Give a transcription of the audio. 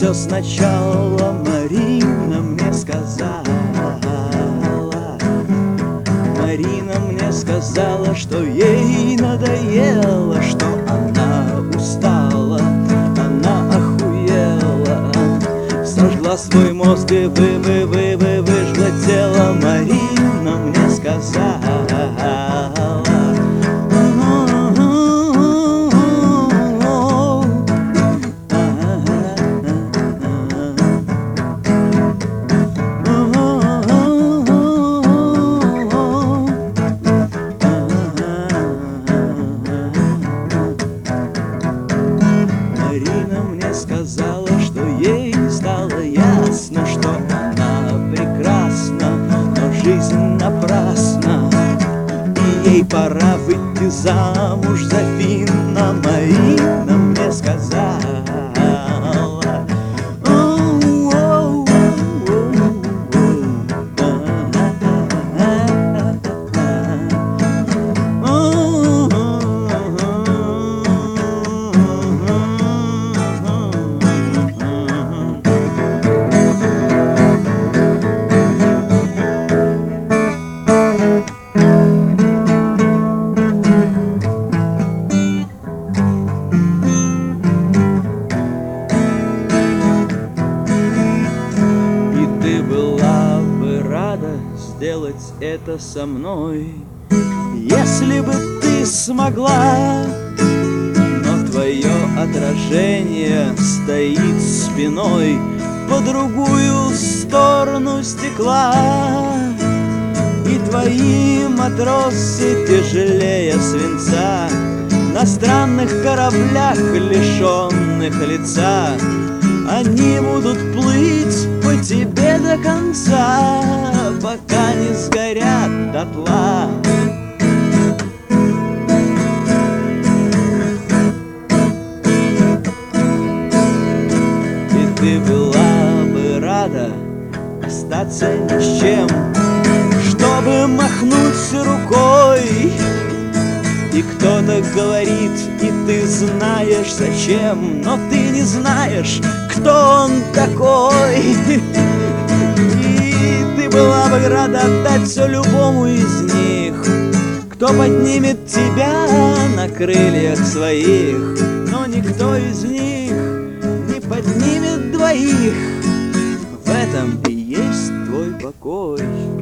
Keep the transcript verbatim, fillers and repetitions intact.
все сначала Марина мне сказала. Марина мне сказала, что ей надоело, что она устала, она охуела, сожгла свой мозг и вы, вы, вы, вы, выжгла тело. Марина мне сказала. Марина мне сказала, что ей стало ясно, что она прекрасна, но жизнь напрасна, и ей пора выйти замуж за Финна. Марина мне сказала. Ты была бы рада сделать это со мной, если бы ты смогла, но твое отражение стоит спиной по другую сторону стекла, и твои матросы тяжелее свинца на странных кораблях, лишенных лица. Они будут плыть по тебе до конца, пока не сгорят дотла. И ты была бы рада остаться ни с чем, чтобы махнуть рукой. И кто-то говорит, и ты знаешь зачем, но ты не знаешь, кто он такой. И ты была бы рада отдать все любому из них, кто поднимет тебя на крыльях своих, но никто из них не поднимет двоих. В этом и есть твой покой.